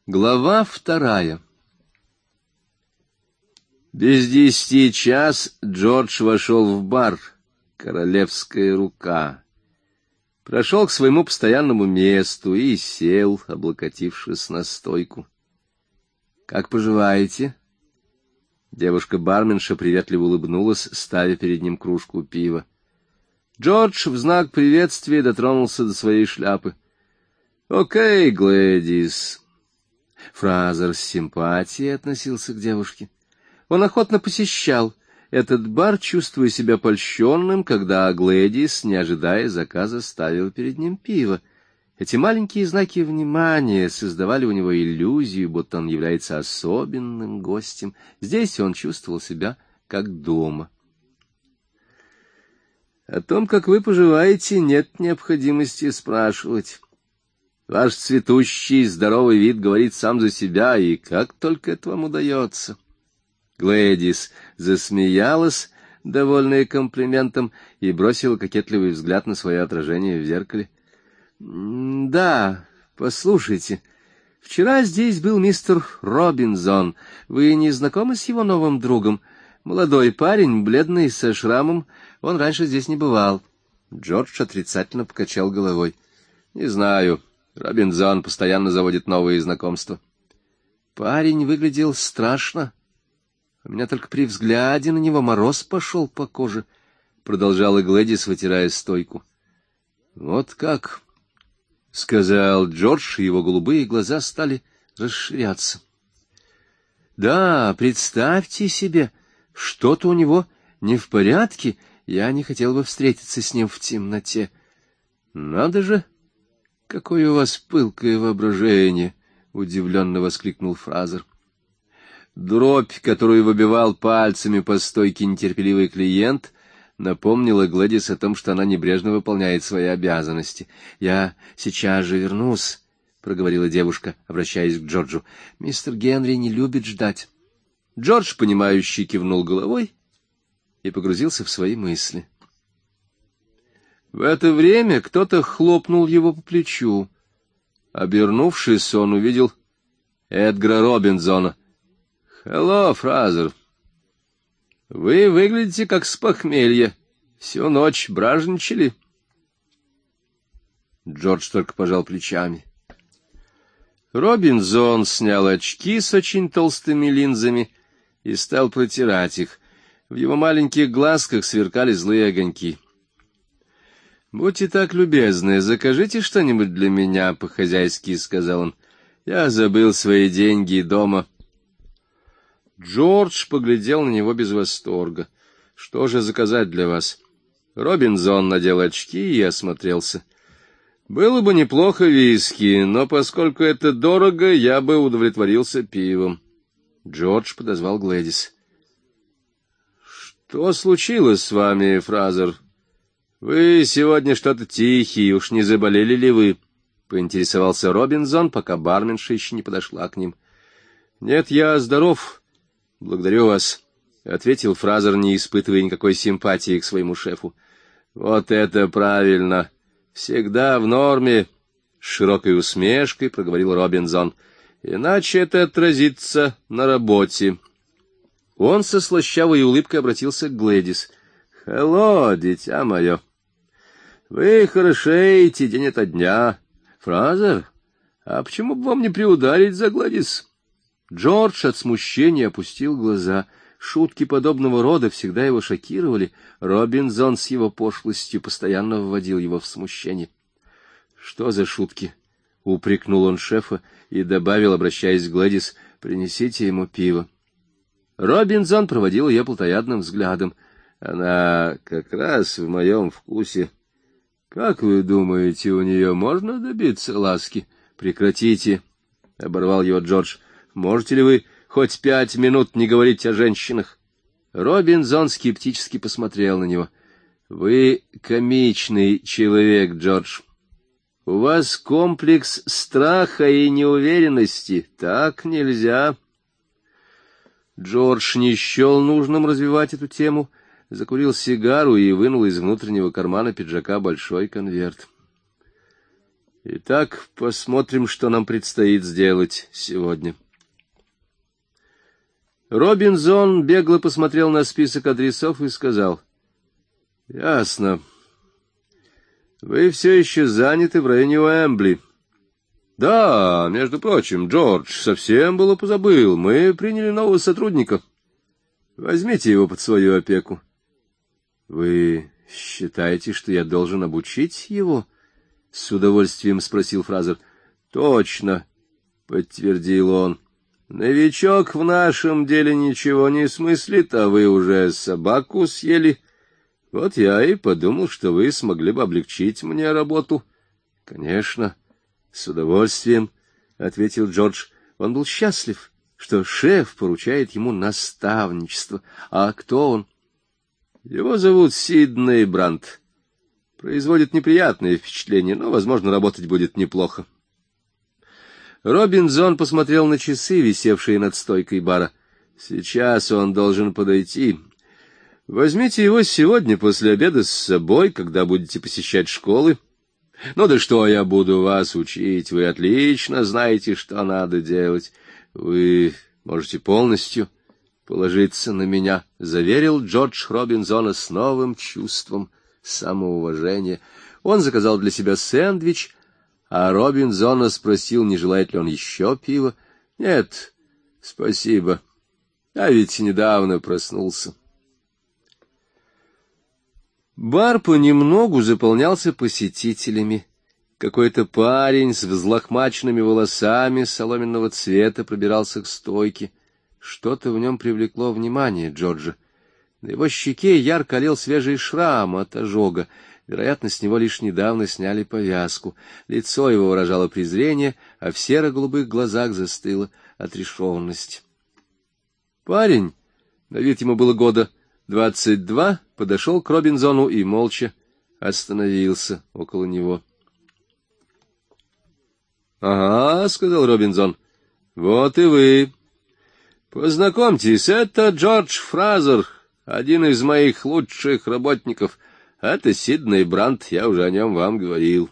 Глава 2. Без 10 Джордж вошел в бар «Королевская рука», прошел к своему постоянному месту и сел, облокотившись на стойку. — Как поживаете? Девушка-барменша приветливо улыбнулась, ставя перед ним кружку пива. Джордж в знак приветствия дотронулся до своей шляпы. — Окей, Глэдис. Фразер с симпатией относился к девушке. Он охотно посещал этот бар, чувствуя себя польщенным, когда Глэдис, не ожидая заказа, ставил перед ним пиво. Эти маленькие знаки внимания создавали у него иллюзию, будто он является особенным гостем. Здесь он чувствовал себя как дома. О том, как вы поживаете, нет необходимости спрашивать. Ваш цветущий, здоровый вид говорит сам за себя, и как только это вам удается. Глэдис засмеялась, довольная комплиментом, и бросила кокетливый взгляд на свое отражение в зеркале. — Да, послушайте, вчера здесь был мистер Робинзон. Вы не знакомы с его новым другом? Молодой парень, бледный, со шрамом. Он раньше здесь не бывал. Джордж отрицательно покачал головой. — Не знаю. Робинзон постоянно заводит новые знакомства. Парень выглядел страшно. У меня только при взгляде на него мороз пошел по коже, — продолжала Глэдис, вытирая стойку. — Вот как, — сказал Джордж, и его голубые глаза стали расширяться. — Да, представьте себе, что-то у него не в порядке. Я не хотел бы встретиться с ним в темноте. Надо же! Какое у вас пылкое воображение! — удивленно воскликнул Фразер. Дробь, которую выбивал пальцами по стойке нетерпеливый клиент, напомнила Глэдис о том, что она небрежно выполняет свои обязанности. — Я сейчас же вернусь, — проговорила девушка, обращаясь к Джорджу. — Мистер Генри не любит ждать. Джордж, понимающе кивнул головой и погрузился в свои мысли. В это время кто-то хлопнул его по плечу. Обернувшись, он увидел Эдгара Робинзона. — Hello, Фразер. Вы выглядите как с похмелья. Всю ночь бражничали. Джордж только пожал плечами. Робинзон снял очки с очень толстыми линзами и стал протирать их. В его маленьких глазках сверкали злые огоньки. — Будьте так любезны, закажите что-нибудь для меня, — по-хозяйски сказал он. — Я забыл свои деньги дома. Джордж поглядел на него без восторга. — Что же заказать для вас? Робинзон надел очки и осмотрелся. — Было бы неплохо виски, но поскольку это дорого, я бы удовлетворился пивом. Джордж подозвал Глэдис. — Что случилось с вами, Фразер? Вы сегодня что-то тихий, уж не заболели ли вы? — поинтересовался Робинзон, пока барменша еще не подошла к ним. — Нет, я здоров. Благодарю вас, — ответил Фразер, не испытывая никакой симпатии к своему шефу. — Вот это правильно. Всегда в норме, — с широкой усмешкой проговорил Робинзон. — Иначе это отразится на работе. Он со слащавой улыбкой обратился к Глэдис. — Hello, дитя мое. Вы хорошеете день ото дня. Фразер, а почему бы вам не приударить за Глэдис? Джордж от смущения опустил глаза. Шутки подобного рода всегда его шокировали. Робинзон с его пошлостью постоянно вводил его в смущение. — Что за шутки? — упрекнул он шефа и добавил, обращаясь к Глэдис, — принесите ему пиво. Робинзон проводил ее плотоядным взглядом. — Она как раз в моем вкусе. Как вы думаете, у нее можно добиться ласки? — Прекратите, — оборвал его Джордж. — Можете ли вы хоть 5 минут не говорить о женщинах? Робинзон скептически посмотрел на него. — Вы комичный человек, Джордж. У вас комплекс страха и неуверенности. Так нельзя. Джордж не счел нужным развивать эту тему, закурил сигару и вынул из внутреннего кармана пиджака большой конверт. Итак, посмотрим, что нам предстоит сделать сегодня. Робинзон бегло посмотрел на список адресов и сказал: — Ясно. Вы все еще заняты в районе Уэмбли. — Да, между прочим, Джордж, совсем было позабыл. Мы приняли нового сотрудника. Возьмите его под свою опеку. — Вы считаете, что я должен обучить его? — с удовольствием спросил Фразер. — Точно, — подтвердил он. — Новичок в нашем деле ничего не смыслит, а вы уже собаку съели. Вот я и подумал, что вы смогли бы облегчить мне работу. — Конечно, с удовольствием, — ответил Джордж. Он был счастлив, что шеф поручает ему наставничество. А кто он? — Его зовут Сидней Брандт. Производит неприятное впечатление, но, возможно, работать будет неплохо. Робинзон посмотрел на часы, висевшие над стойкой бара. Сейчас он должен подойти. Возьмите его сегодня после обеда с собой, когда будете посещать школы. Ну да что я буду вас учить, вы отлично знаете, что надо делать. Вы можете полностью положиться на меня, — заверил Джордж Робинзона с новым чувством самоуважения. Он заказал для себя сэндвич, а Робинзона спросил, не желает ли он еще пива. — Нет, спасибо. Я ведь недавно проснулся. Бар понемногу заполнялся посетителями. Какой-то парень с взлохмаченными волосами соломенного цвета пробирался к стойке. Что-то в нем привлекло внимание Джорджа. На его щеке ярко олел свежий шрам от ожога. Вероятно, с него лишь недавно сняли повязку. Лицо его выражало презрение, а в серо-голубых глазах застыла отрешенность. Парень, на вид ему было года 22, подошел к Робинзону и молча остановился около него. — Ага, — сказал Робинзон, — вот и вы. Познакомьтесь, это Джордж Фразер, один из моих лучших работников. Это Сидней Брандт, я уже о нем вам говорил.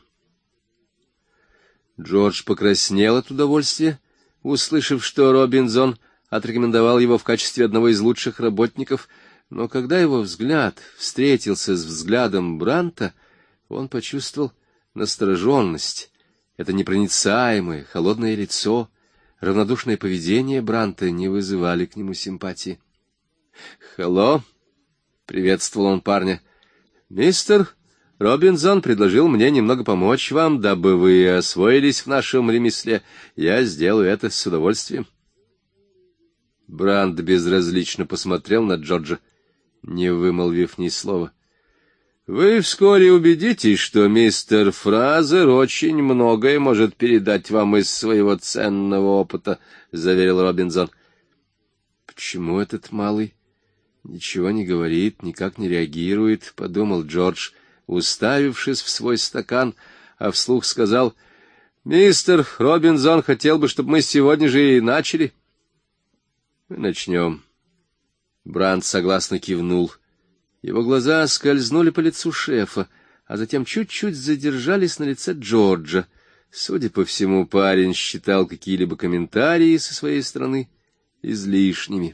Джордж покраснел от удовольствия, услышав, что Робинзон отрекомендовал его в качестве одного из лучших работников, но когда его взгляд встретился с взглядом Брандта, он почувствовал настороженность. Это непроницаемое, холодное лицо, равнодушное поведение Брандта не вызывали к нему симпатии. «Hello», — приветствовал он парня, — «мистер Робинзон предложил мне немного помочь вам, дабы вы освоились в нашем ремесле. Я сделаю это с удовольствием». Брандт безразлично посмотрел на Джорджа, не вымолвив ни слова. — Вы вскоре убедитесь, что мистер Фразер очень многое может передать вам из своего ценного опыта, — заверил Робинзон. — Почему этот малый ничего не говорит, никак не реагирует, — подумал Джордж, уставившись в свой стакан, а вслух сказал: — Мистер Робинзон хотел бы, чтобы мы сегодня же и начали. — Мы начнем. Брандт согласно кивнул. Его глаза скользнули по лицу шефа, а затем чуть-чуть задержались на лице Джорджа. Судя по всему, парень считал какие-либо комментарии со своей стороны излишними.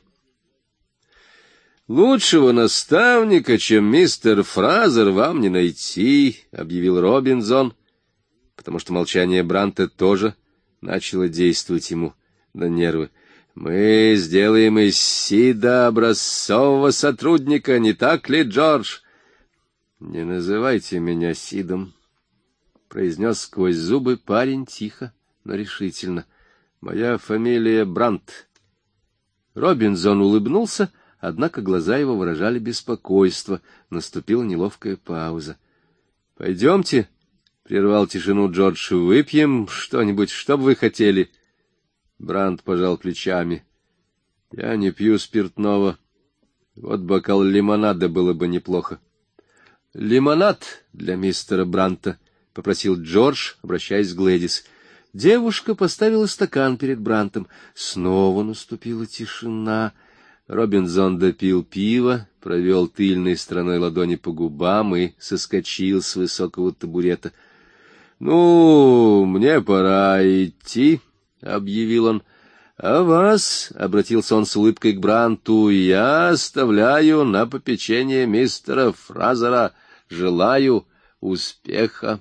— Лучшего наставника, чем мистер Фразер, вам не найти, — объявил Робинзон, потому что молчание Брандта тоже начало действовать ему на нервы. Мы сделаем из Сида образцового сотрудника, не так ли, Джордж? — Не называйте меня Сидом, — произнес сквозь зубы парень тихо, но решительно. — Моя фамилия Брандт. Робинзон улыбнулся, однако глаза его выражали беспокойство. Наступила неловкая пауза. — Пойдемте, — прервал тишину Джордж, — выпьем что-нибудь, что бы вы хотели. Брандт пожал плечами. — Я не пью спиртного. Вот бокал лимонада было бы неплохо. — Лимонад для мистера Брандта, — попросил Джордж, обращаясь к Глэдис. Девушка поставила стакан перед Брандтом. Снова наступила тишина. Робинзон допил пиво, провел тыльной стороной ладони по губам и соскочил с высокого табурета. — Ну, мне пора идти, — объявил он. — А вас, — обратился он с улыбкой к Бранту, — я оставляю на попечение мистера Фразера. Желаю успеха.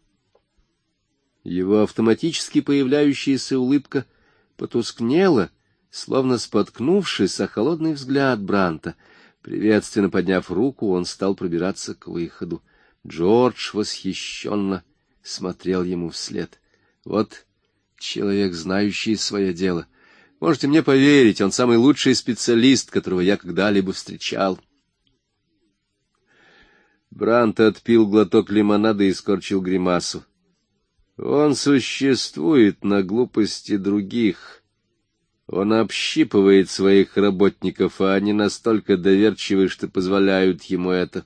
Его автоматически появляющаяся улыбка потускнела, словно споткнувшись о холодный взгляд Бранта. Приветственно подняв руку, он стал пробираться к выходу. Джордж восхищенно смотрел ему вслед. Вот человек, знающий свое дело. Можете мне поверить, он самый лучший специалист, которого я когда-либо встречал. Брант отпил глоток лимонада и скорчил гримасу. Он существует на глупости других. Он общипывает своих работников, а они настолько доверчивы, что позволяют ему это.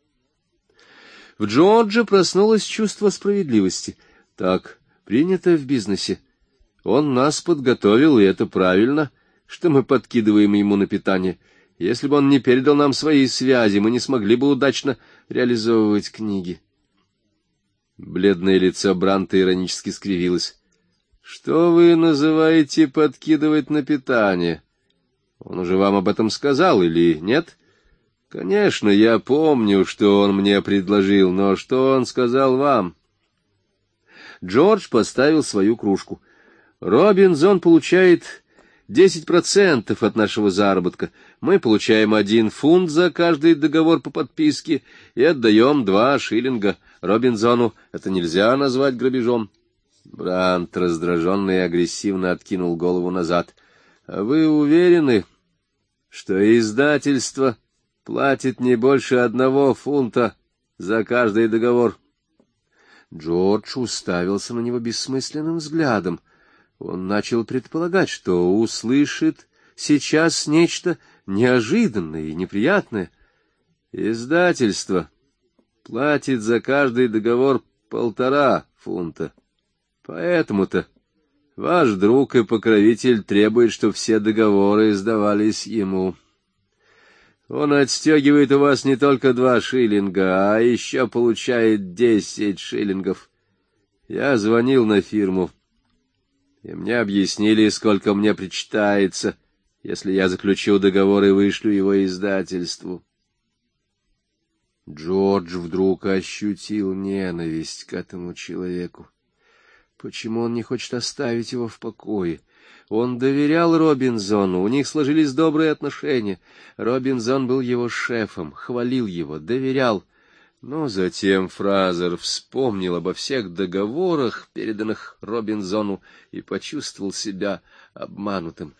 В Джордже проснулось чувство справедливости. Так принято в бизнесе. Он нас подготовил, и это правильно, что мы подкидываем ему на питание. Если бы он не передал нам свои связи, мы не смогли бы удачно реализовывать книги. Бледное лицо Бранта иронически скривилось. — Что вы называете подкидывать на питание? Он уже вам об этом сказал или нет? — Конечно, я помню, что он мне предложил, но что он сказал вам? Джордж поставил свою кружку. — Робинзон получает 10% от нашего заработка. Мы получаем 1 фунт за каждый договор по подписке и отдаем 2 шиллинга. Робинзону это нельзя назвать грабежом. Брант раздраженно и агрессивно откинул голову назад. — А вы уверены, что издательство платит не больше 1 фунта за каждый договор? Джордж уставился на него бессмысленным взглядом. Он начал предполагать, что услышит сейчас нечто неожиданное и неприятное. Издательство платит за каждый договор 1,5 фунта. Поэтому-то ваш друг и покровитель требует, чтобы все договоры сдавались ему. Он отстегивает у вас не только 2 шиллинга, а еще получает 10 шиллингов. Я звонил на фирму, и мне объяснили, сколько мне причитается, если я заключу договор и вышлю его издательству. Джордж вдруг ощутил ненависть к этому человеку. Почему он не хочет оставить его в покое? Он доверял Робинзону, у них сложились добрые отношения. Робинзон был его шефом, хвалил его, доверял. Но затем Фразер вспомнил обо всех договорах, переданных Робинзону, и почувствовал себя обманутым.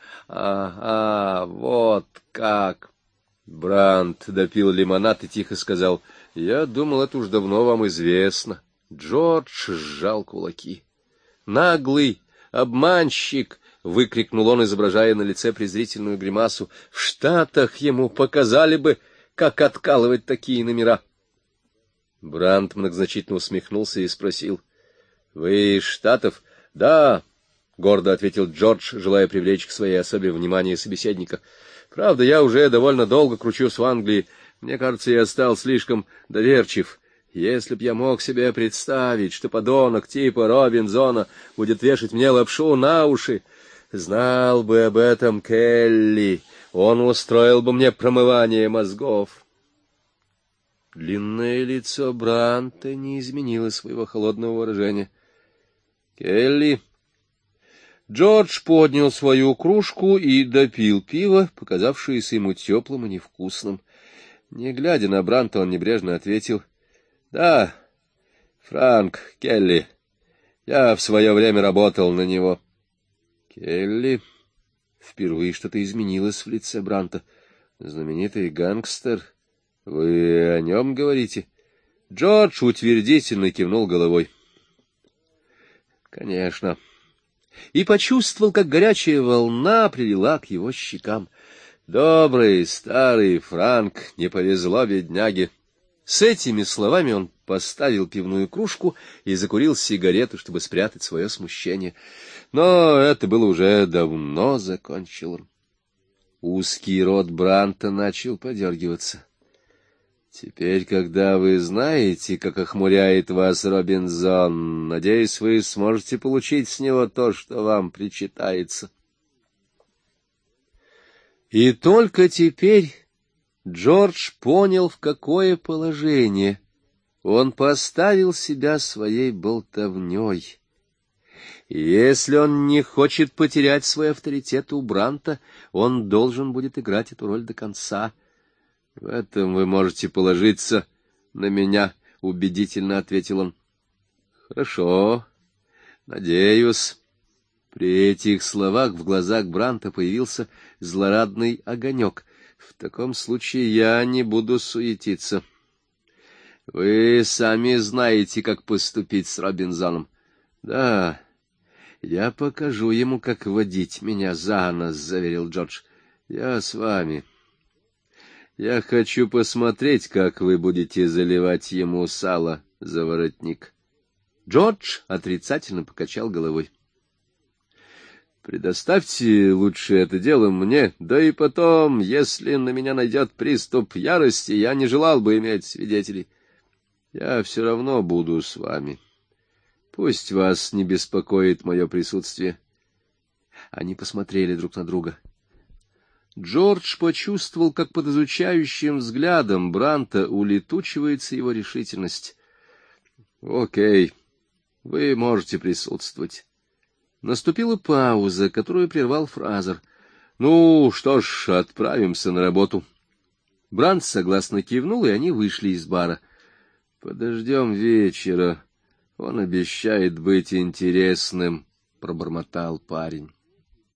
Вот как! Брант допил лимонад и тихо сказал: — Я думал, это уж давно вам известно. Джордж сжал кулаки. — Наглый обманщик! — выкрикнул он, изображая на лице презрительную гримасу. — В Штатах ему показали бы, как откалывать такие номера. Брант многозначительно усмехнулся и спросил: — Вы из Штатов? — Да, — гордо ответил Джордж, желая привлечь к своей особе внимание собеседника. — Правда, я уже довольно долго кручусь в Англии. Мне кажется, я стал слишком доверчив. Если б я мог себе представить, что подонок типа Робинзона будет вешать мне лапшу на уши, знал бы об этом Келли, он устроил бы мне промывание мозгов. Длинное лицо Бранта не изменило своего холодного выражения. — Келли! Джордж поднял свою кружку и допил пиво, показавшееся ему теплым и невкусным. Не глядя на Бранта, он небрежно ответил: — Да, Франк Келли. Я в свое время работал на него. — Келли? Впервые что-то изменилось в лице Бранта. Знаменитый гангстер. Вы о нем говорите? Джордж утвердительно кивнул головой. — Конечно. И почувствовал, как горячая волна прилила к его щекам. Добрый старый Франк, не повезло бедняге. С этими словами он поставил пивную кружку и закурил сигарету, чтобы спрятать свое смущение. Но это было уже давно, закончил он. Узкий рот Бранта начал подергиваться. Теперь, когда вы знаете, как охмуряет вас Робинзон, надеюсь, вы сможете получить с него то, что вам причитается. И только теперь Джордж понял, в какое положение он поставил себя своей болтовней. И если он не хочет потерять свой авторитет у Бранта, он должен будет играть эту роль до конца. — В этом вы можете положиться на меня, — убедительно ответил он. — Хорошо, надеюсь. При этих словах в глазах Бранта появился злорадный огонек. В таком случае я не буду суетиться. Вы сами знаете, как поступить с Робинзоном. Да, я покажу ему, как водить меня за нос, — заверил Джордж. Я с вами. Я хочу посмотреть, как вы будете заливать ему сало за воротник. Джордж отрицательно покачал головой. Предоставьте лучше это дело мне, да и потом, если на меня найдет приступ ярости, я не желал бы иметь свидетелей. Я все равно буду с вами. Пусть вас не беспокоит мое присутствие. Они посмотрели друг на друга. Джордж почувствовал, как под изучающим взглядом Бранта улетучивается его решительность. — Окей, вы можете присутствовать. Наступила пауза, которую прервал Фразер. — Ну, что ж, отправимся на работу. Брант согласно кивнул, и они вышли из бара. — Подождем вечера. Он обещает быть интересным, — пробормотал парень.